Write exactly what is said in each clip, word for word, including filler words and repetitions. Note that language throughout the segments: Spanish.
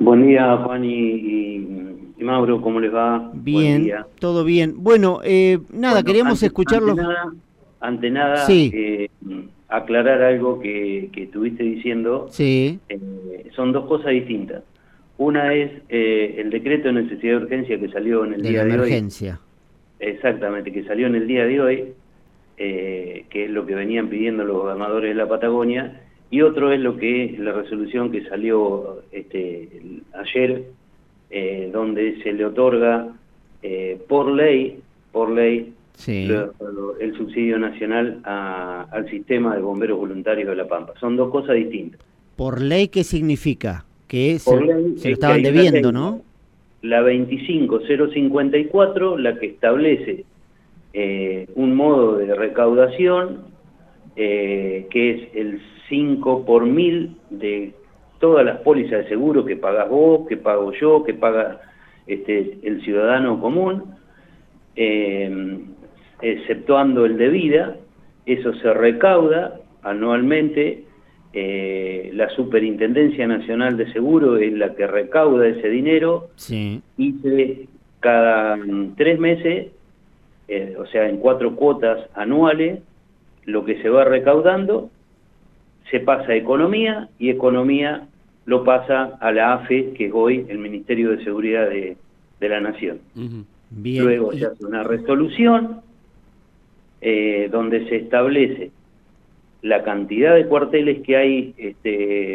Buen día, Juan y, y, y Mauro, ¿cómo les va? Buen Bien, día. todo bien. Bueno, eh, nada, Bueno, queríamos ante, ante escucharlos. nada, ante nada Sí, eh, aclarar algo que, que estuviste diciendo. sí, Eh, son dos cosas distintas. Una es eh, el decreto de necesidad de urgencia que salió en el de la día de hoy, emergencia. exactamente, que salió en el día de hoy, eh, que es lo que venían pidiendo los gobernadores de la Patagonia, y otro es lo que es la resolución que salió este, el- ayer, eh, donde se le otorga eh, por ley, por ley, Sí. lo- lo- el subsidio nacional a- al sistema de bomberos voluntarios de La Pampa. Son dos cosas distintas. ¿Por ley qué significa? Que Por se, ley se lo es que estaban hay una debiendo, ley, ¿no? la veinticinco mil cincuenta y cuatro, la que establece eh, un modo de recaudación eh, que es el cinco por mil de todas las pólizas de seguro que pagas vos, que pago yo, que paga este, el ciudadano común, eh, exceptuando el de vida. Eso se recauda anualmente. Eh, la Superintendencia Nacional de Seguro es la que recauda ese dinero Sí. y se, cada mm, tres meses, eh, o sea, en cuatro cuotas anuales, lo que se va recaudando se pasa a Economía, y Economía lo pasa a la A F E, que es hoy el Ministerio de Seguridad de, de la Nación. Ujú. Bien, Luego se y hace una resolución eh, donde se establece la cantidad de cuarteles que hay este,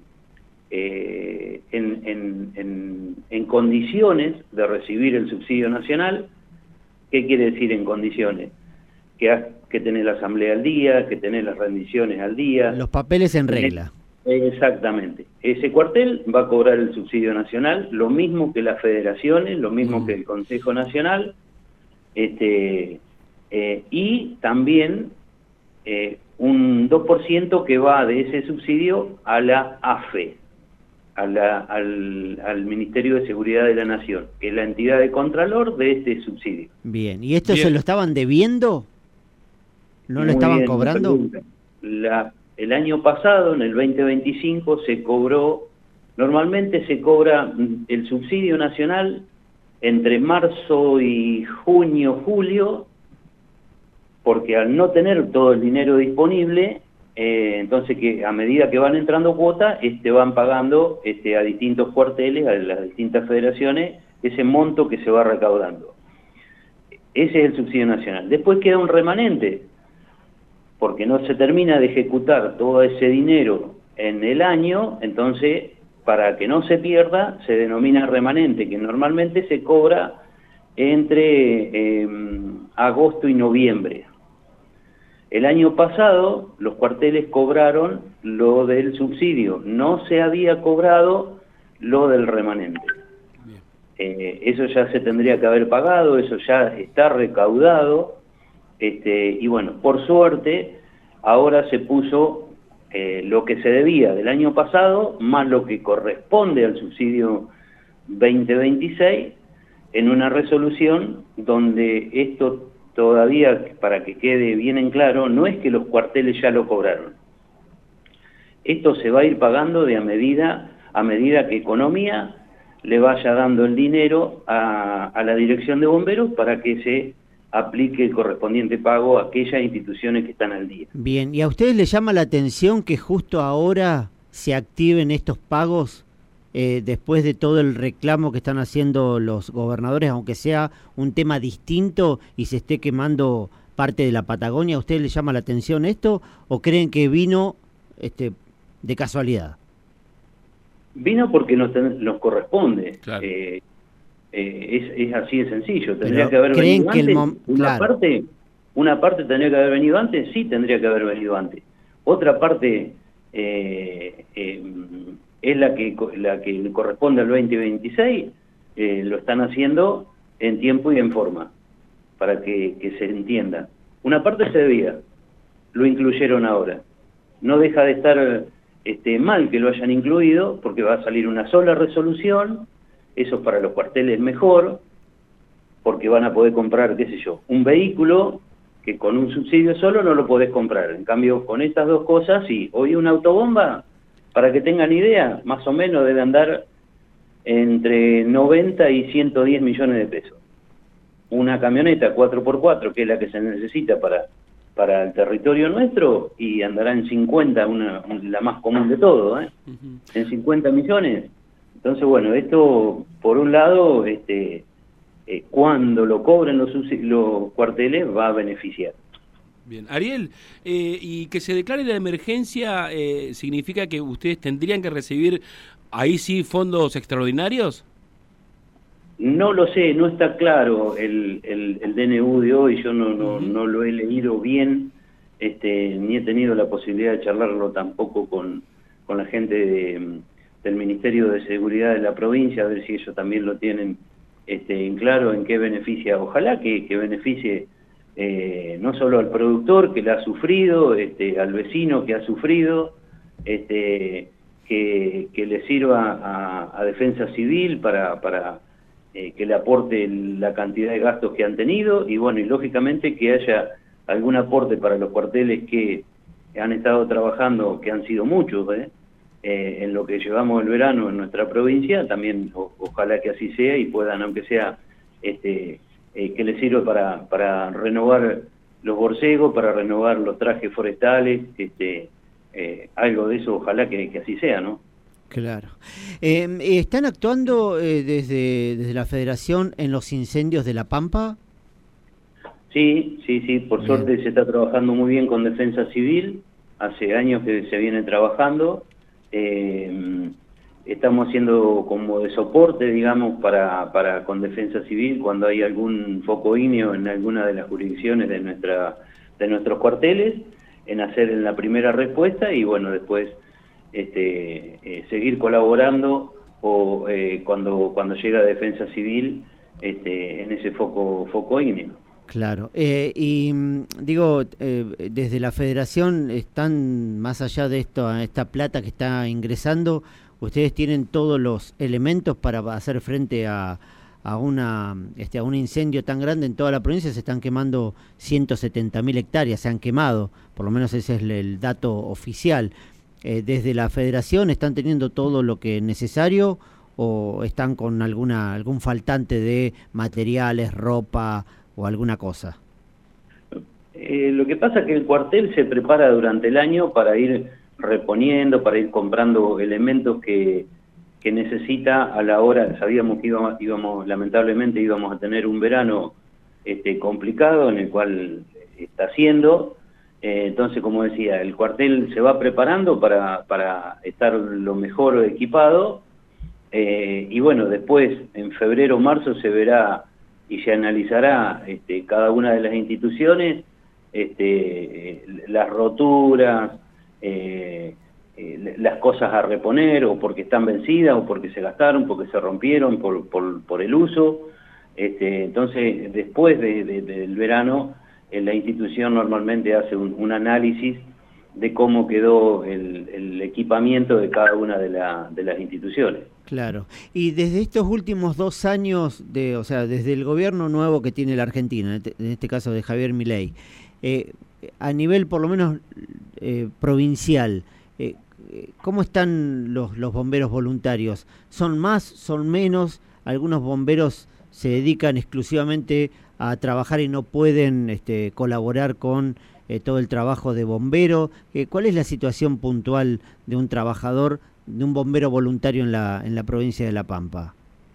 eh, en, en, en, en condiciones de recibir el subsidio nacional. ¿Qué quiere decir en condiciones? Que, has, que tenés la asamblea al día, que tenés las rendiciones al día. los papeles en Tenés, regla. exactamente. Ese cuartel va a cobrar el subsidio nacional, lo mismo que las federaciones, lo mismo que Mm. el Consejo Nacional, este, eh, y también eh, un dos por ciento que va de ese subsidio a la A F E, a la, al, al Ministerio de Seguridad de la Nación, que es la entidad de contralor de este subsidio. Bien, ¿y esto se Bien. lo estaban debiendo? ¿No lo Muy estaban bien, la cobrando? pregunta. La, el año pasado, en el veinte veinticinco, se cobró, normalmente se cobra mm, el subsidio nacional entre marzo y junio, julio, porque al no tener todo el dinero disponible, eh, entonces que a medida que van entrando cuotas, este, van pagando este, a distintos cuarteles, a las distintas federaciones, ese monto que se va recaudando. Ese es el subsidio nacional. Después queda un remanente, porque no se termina de ejecutar todo ese dinero en el año. Entonces, para que no se pierda, se denomina remanente, que normalmente se cobra entre eh, agosto y noviembre. El año pasado los cuarteles cobraron lo del subsidio, no se había cobrado lo del remanente. Bien. Eh, eso ya se tendría que haber pagado, eso ya está recaudado. Este, y bueno, por suerte, ahora se puso eh, lo que se debía del año pasado, más lo que corresponde al subsidio veinte veintiséis, en una resolución donde esto todavía, para que quede bien en claro, no es que los cuarteles ya lo cobraron. Esto se va a ir pagando de a medida, a medida que Economía le vaya dando el dinero a, a la Dirección de Bomberos para que se aplique el correspondiente pago a aquellas instituciones que están al día. Bien, ¿y a ustedes les llama la atención que justo ahora se activen estos pagos eh, después de todo el reclamo que están haciendo los gobernadores, aunque sea un tema distinto y se esté quemando parte de la Patagonia? ¿A ustedes les llama la atención esto o creen que vino este, de casualidad? Vino porque nos, ten, nos corresponde. Claro. Eh, eh, es, es así de sencillo. Tendría Pero que haber creen venido que el antes. mom Una claro. parte, una parte tendría que haber venido antes, sí tendría que haber venido antes. Otra parte eh, eh, es la que la que corresponde al veinte veintiséis, eh, lo están haciendo en tiempo y en forma, para que, que se entienda. Una parte se debía, lo incluyeron ahora. No deja de estar este, mal que lo hayan incluido, porque va a salir una sola resolución. Eso para los cuarteles mejor, porque van a poder comprar, qué sé yo, un vehículo que con un subsidio solo no lo podés comprar. En cambio, con estas dos cosas, sí. Hoy una autobomba, para que tengan idea, más o menos debe andar entre noventa y ciento diez millones de pesos. Una camioneta cuatro por cuatro, que es la que se necesita para, para el territorio nuestro, y andará en cincuenta, una, la más común de todo, ¿eh? Uh-huh. En cincuenta millones. Entonces, bueno, esto, por un lado, este, eh, cuando lo cobren los, los cuarteles, va a beneficiar. Bien, Ariel, eh, y que se declare la emergencia, eh, ¿significa que ustedes tendrían que recibir, ahí sí, fondos extraordinarios? No lo sé, no está claro el, el, el D N U de hoy, yo no, no, uh-huh. no lo he leído bien, este, ni he tenido la posibilidad de charlarlo tampoco con, con la gente de, del Ministerio de Seguridad de la provincia, a ver si ellos también lo tienen este, en claro en qué beneficia. Ojalá que, que beneficie eh, no solo al productor que la ha sufrido, este, al vecino que ha sufrido, este, que, que le sirva a, a Defensa Civil para... para Eh, que le aporte la cantidad de gastos que han tenido, y bueno, y lógicamente que haya algún aporte para los cuarteles que han estado trabajando, que han sido muchos, ¿eh? Eh, en lo que llevamos el verano en nuestra provincia, también o, ojalá que así sea, y puedan, aunque sea, este eh, que les sirva para, para renovar los borcegos, para renovar los trajes forestales, este eh, algo de eso, ojalá que, que así sea, ¿no? Claro. Eh, ¿Están actuando eh, desde, desde la Federación en los incendios de La Pampa? Sí, sí, sí, por bien. Suerte se está trabajando muy bien con Defensa Civil, hace años que se viene trabajando, eh, estamos haciendo como de soporte, digamos, para, para con Defensa Civil cuando hay algún foco ígneo en alguna de las jurisdicciones de, nuestra, de nuestros cuarteles, en hacer en la primera respuesta y bueno, después... Este, eh, seguir colaborando o eh, cuando cuando llega Defensa Civil este, en ese foco foco ígneo. Claro, eh, y digo, eh, desde la Federación están, más allá de esto, esta plata que está ingresando, ustedes tienen todos los elementos para hacer frente a, a, una, este, a un incendio tan grande en toda la provincia. Se están quemando ciento setenta mil hectáreas, se han quemado, por lo menos ese es el, el dato oficial. Eh, ¿Desde la Federación están teniendo todo lo que es necesario o están con alguna algún faltante de materiales, ropa o alguna cosa? Eh, lo que pasa es que el cuartel se prepara durante el año para ir reponiendo, para ir comprando elementos que, que necesita a la hora. Sabíamos que íbamos, íbamos, lamentablemente íbamos a tener un verano este, complicado, en el cual está haciendo. Eh, entonces, como decía, el cuartel se va preparando para, para estar lo mejor equipado, eh, y bueno, después en febrero o marzo se verá y se analizará este, cada una de las instituciones, este, eh, las roturas, eh, eh, las cosas a reponer, o porque están vencidas, o porque se gastaron, porque se rompieron por, por, por el uso. Este, entonces, después de, de, del verano, la institución normalmente hace un, un análisis de cómo quedó el, el equipamiento de cada una de, la, de las instituciones. Claro. Y desde estos últimos dos años, de, o sea, desde el gobierno nuevo que tiene la Argentina, en este, en este caso de Javier Milei, eh, a nivel por lo menos eh, provincial, eh, ¿cómo están los, los bomberos voluntarios? ¿Son más, son menos? Algunos bomberos se dedican exclusivamente a trabajar y no pueden este, colaborar con eh, todo el trabajo de bombero. Eh, ¿Cuál es la situación puntual de un trabajador, de un bombero voluntario en la, en la provincia de La Pampa?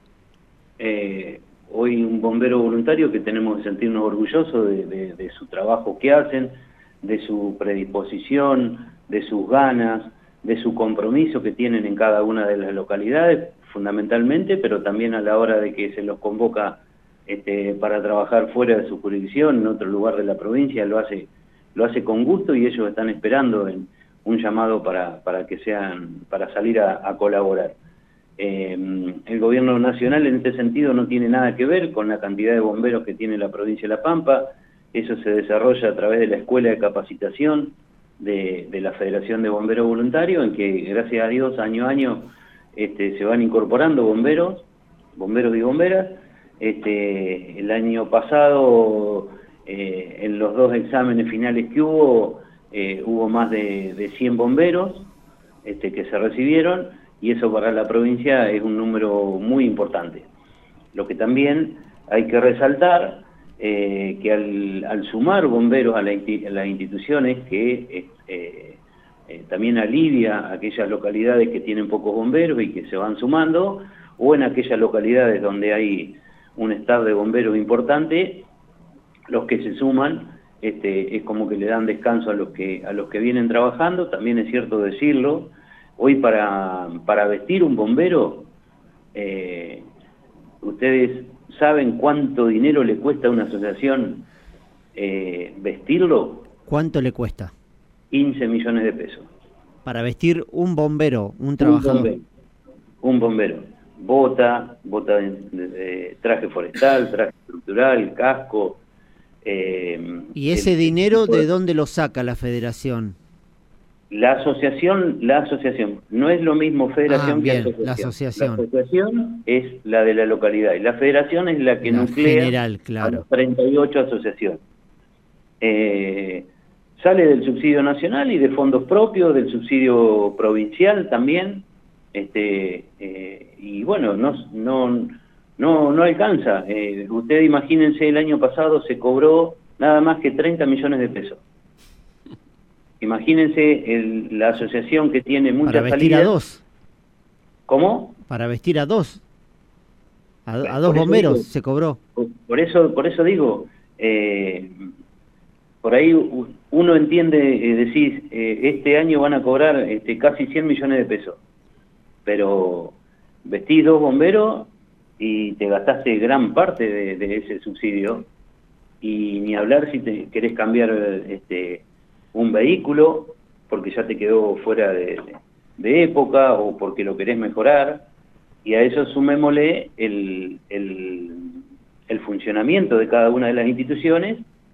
Eh, hoy un bombero voluntario que tenemos que sentirnos orgullosos de, de, de su trabajo que hacen, de su predisposición, de sus ganas, de su compromiso que tienen en cada una de las localidades, fundamentalmente, pero también a la hora de que se los convoca Este, para trabajar fuera de su jurisdicción, en otro lugar de la provincia, lo hace lo hace con gusto y ellos están esperando en un llamado para, para que sean para salir a, a colaborar. Eh, el gobierno nacional en este sentido no tiene nada que ver con la cantidad de bomberos que tiene la provincia de La Pampa. Eso se desarrolla a través de la Escuela de Capacitación de, de la Federación de Bomberos Voluntarios, en que gracias a Dios año a año este, se van incorporando bomberos, bomberos y bomberas. Este, el año pasado, eh, en los dos exámenes finales que hubo, eh, hubo más de, de cien bomberos este, que se recibieron, y eso para la provincia es un número muy importante. Lo que también hay que resaltar, eh, que al, al sumar bomberos a, la, a las instituciones, que eh, eh, también alivia a aquellas localidades que tienen pocos bomberos y que se van sumando, o en aquellas localidades donde hay un staff de bomberos importante, los que se suman, este, es como que le dan descanso a los que a los que vienen trabajando. También es cierto decirlo, hoy para, para vestir un bombero, eh, ustedes saben cuánto dinero le cuesta a una asociación eh, vestirlo. ¿Cuánto le cuesta? quince millones de pesos. Para vestir un bombero, un trabajador. Un bombero. Un bombero. Bota, bota de, de, de traje forestal, traje estructural, casco. Eh, ¿Y ese el, dinero de dónde lo saca la federación? La asociación, la asociación, no es lo mismo federación ah, bien, que asociación. La asociación. La asociación es la de la localidad y la federación es la que la nuclea general, claro. a las treinta y ocho asociaciones. Eh, sale del subsidio nacional y de fondos propios, del subsidio provincial también, este eh, y bueno, no no no no alcanza. Eh, ustedes imagínense, el año pasado se cobró nada más que treinta millones de pesos. Imagínense el, la asociación que tiene muchas Para vestir salidas. a dos. ¿Cómo? Para vestir a dos. A, a dos bomberos digo, se cobró. Por eso, por eso digo, eh, por ahí uno entiende, eh, decir, eh, este año van a cobrar este, casi cien millones de pesos, pero vestís dos bomberos y te gastaste gran parte de, de ese subsidio, y ni hablar si te querés cambiar este un vehículo porque ya te quedó fuera de, de época o porque lo querés mejorar, y a eso sumémosle el, el, el funcionamiento de cada una de las instituciones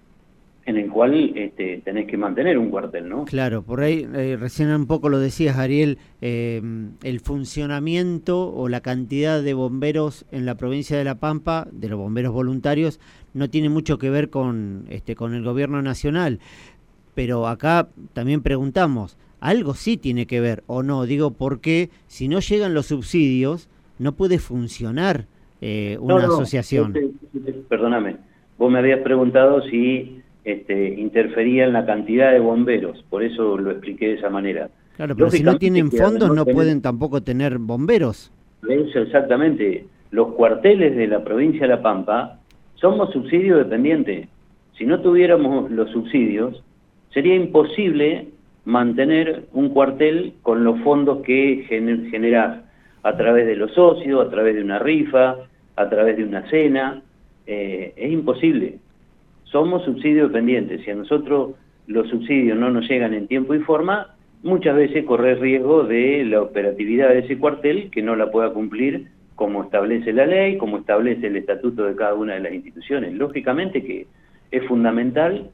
en el cual este, tenés que mantener un cuartel, ¿no? Claro, por ahí eh, recién un poco lo decías, Ariel, eh, el funcionamiento o la cantidad de bomberos en la provincia de La Pampa, de los bomberos voluntarios, no tiene mucho que ver con, este, con el gobierno nacional. Pero acá también preguntamos, algo sí tiene que ver o no, digo, porque si no llegan los subsidios, no puede funcionar eh, una no, no, asociación. Este, este, perdóname, vos me habías preguntado si este, interfería en la cantidad de bomberos, por eso lo expliqué de esa manera. Claro, pero si no tienen fondos no tener, pueden tampoco tener bomberos. Eso exactamente, los cuarteles de la provincia de La Pampa somos subsidio dependiente. Si no tuviéramos los subsidios, sería imposible mantener un cuartel con los fondos que gener, generás a través de los socios, a través de una rifa, a través de una cena. Eh, es imposible. Somos subsidio dependientes. Si a nosotros los subsidios no nos llegan en tiempo y forma, muchas veces corre riesgo de la operatividad de ese cuartel que no la pueda cumplir como establece la ley, como establece el estatuto de cada una de las instituciones. Lógicamente que es fundamental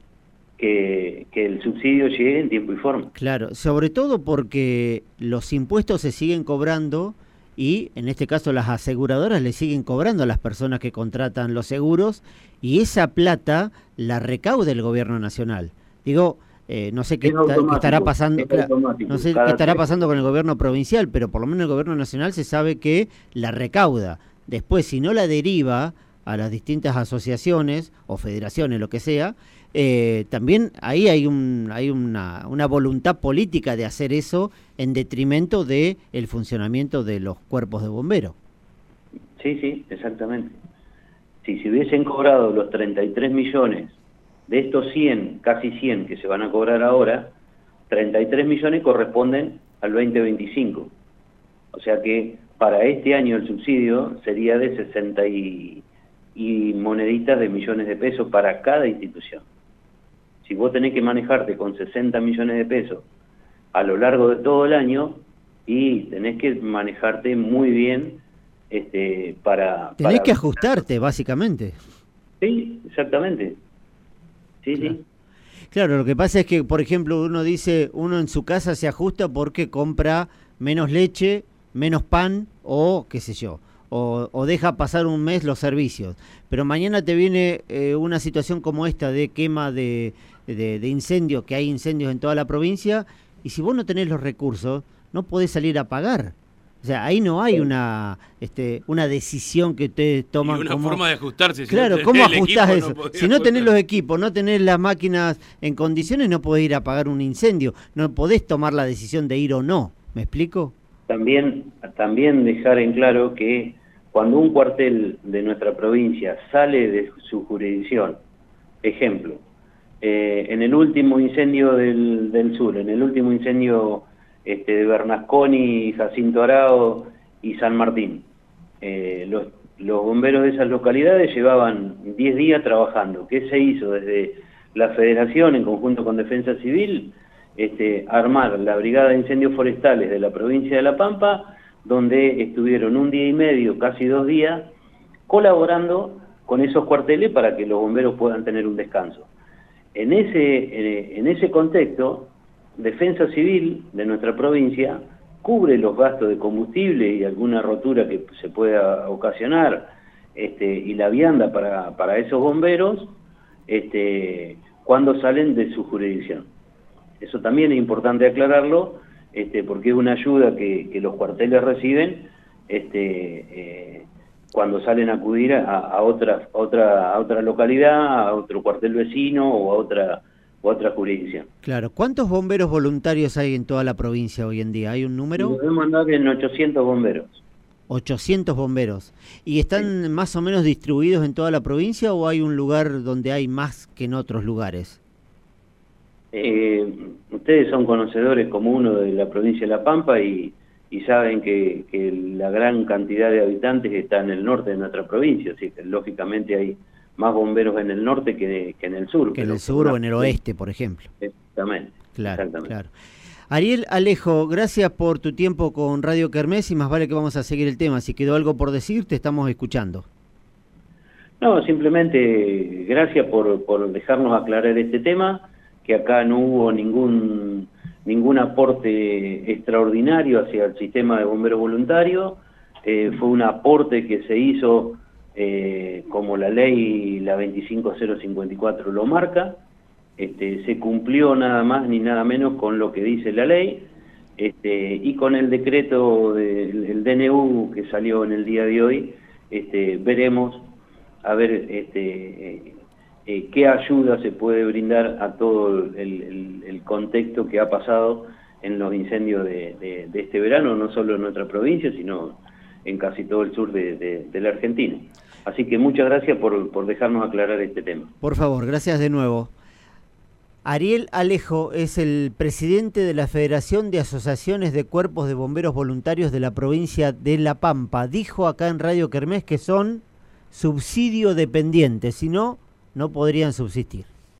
Que, que el subsidio llegue en tiempo y forma. Claro, sobre todo porque los impuestos se siguen cobrando y en este caso las aseguradoras le siguen cobrando a las personas que contratan los seguros, y esa plata la recauda el gobierno nacional. Digo, eh, no sé qué, está, qué estará pasando, claro, no sé qué estará pasando con el gobierno provincial, pero por lo menos el gobierno nacional se sabe que la recauda. Después, si no la deriva a las distintas asociaciones o federaciones, lo que sea, eh, también ahí hay un hay una, una voluntad política de hacer eso en detrimento de el funcionamiento de los cuerpos de bomberos. Sí, sí, exactamente. Si se hubiesen cobrado los treinta y tres millones de estos cien, casi cien que se van a cobrar ahora, treinta y tres millones corresponden al veinte veinticinco. O sea que para este año el subsidio sería de sesenta y, y moneditas de millones de pesos para cada institución. Si vos tenés que manejarte con sesenta millones de pesos a lo largo de todo el año, y tenés que manejarte muy bien este, para... Tenés para... que ajustarte, básicamente. Sí, exactamente. Sí, claro. sí. Claro, lo que pasa es que, por ejemplo, uno dice, uno en su casa se ajusta porque compra menos leche, menos pan o qué sé yo, o, o deja pasar un mes los servicios. Pero mañana te viene eh, una situación como esta de quema de, de, de incendios, que hay incendios en toda la provincia, y si vos no tenés los recursos, no podés salir a pagar. O sea, ahí no hay una este, una decisión que ustedes toman. Y una como... forma de ajustarse. Si claro, no ¿cómo ajustás eso? No si no tenés los equipos, no tenés las máquinas en condiciones, no podés ir a apagar un incendio. No podés tomar la decisión de ir o no. ¿Me explico? También, también dejar en claro que cuando un cuartel de nuestra provincia sale de su jurisdicción, ejemplo, eh, en el último incendio del, del sur, en el último incendio este, de Bernasconi, Jacinto Arao y San Martín, eh, los, los bomberos de esas localidades llevaban diez días trabajando. ¿Qué se hizo desde la Federación en conjunto con Defensa Civil? Este, armar la Brigada de Incendios Forestales de la provincia de La Pampa, donde estuvieron un día y medio, casi dos días, colaborando con esos cuarteles para que los bomberos puedan tener un descanso. En ese, en ese contexto, Defensa Civil de nuestra provincia cubre los gastos de combustible y alguna rotura que se pueda ocasionar, este, y la vianda para, para esos bomberos este, cuando salen de su jurisdicción. Eso también es importante aclararlo, este, porque es una ayuda que, que los cuarteles reciben este, eh, cuando salen a acudir a, a, otra, otra, a otra localidad, a otro cuartel vecino o a otra, o a otra jurisdicción. Claro. ¿Cuántos bomberos voluntarios hay en toda la provincia hoy en día? ¿Hay un número? Podemos andar en ochocientos bomberos. ochocientos bomberos. ¿Y están sí. más o menos distribuidos en toda la provincia o hay un lugar donde hay más que en otros lugares? Eh, ustedes son conocedores como uno de la provincia de La Pampa y, y saben que, que la gran cantidad de habitantes está en el norte de nuestra provincia, así que lógicamente hay más bomberos en el norte que, de, que en el sur. Que en el sur o en el oeste, por ejemplo. Exactamente. Claro, exactamente. claro. Ariel Alejo, gracias por tu tiempo con Radio Kermés y más vale que vamos a seguir el tema. Si quedó algo por decir, te estamos escuchando. No, simplemente gracias por, por dejarnos aclarar este tema, que acá no hubo ningún ningún aporte extraordinario hacia el sistema de bomberos voluntarios, eh, fue un aporte que se hizo eh, como la ley, la veinticinco mil cincuenta y cuatro lo marca, este, se cumplió nada más ni nada menos con lo que dice la ley, este, y con el decreto del D N U que salió en el día de hoy, este, veremos a ver este, eh, eh, qué ayuda se puede brindar a todo el, el, el contexto que ha pasado en los incendios de, de, de este verano, no solo en nuestra provincia, sino en casi todo el sur de, de, de la Argentina. Así que muchas gracias por, por dejarnos aclarar este tema. Por favor, gracias de nuevo. Ariel Alejo es el presidente de la Federación de Asociaciones de Cuerpos de Bomberos Voluntarios de la provincia de La Pampa. Dijo acá en Radio Kermés que son subsidio dependientes, si no, no podrían subsistir.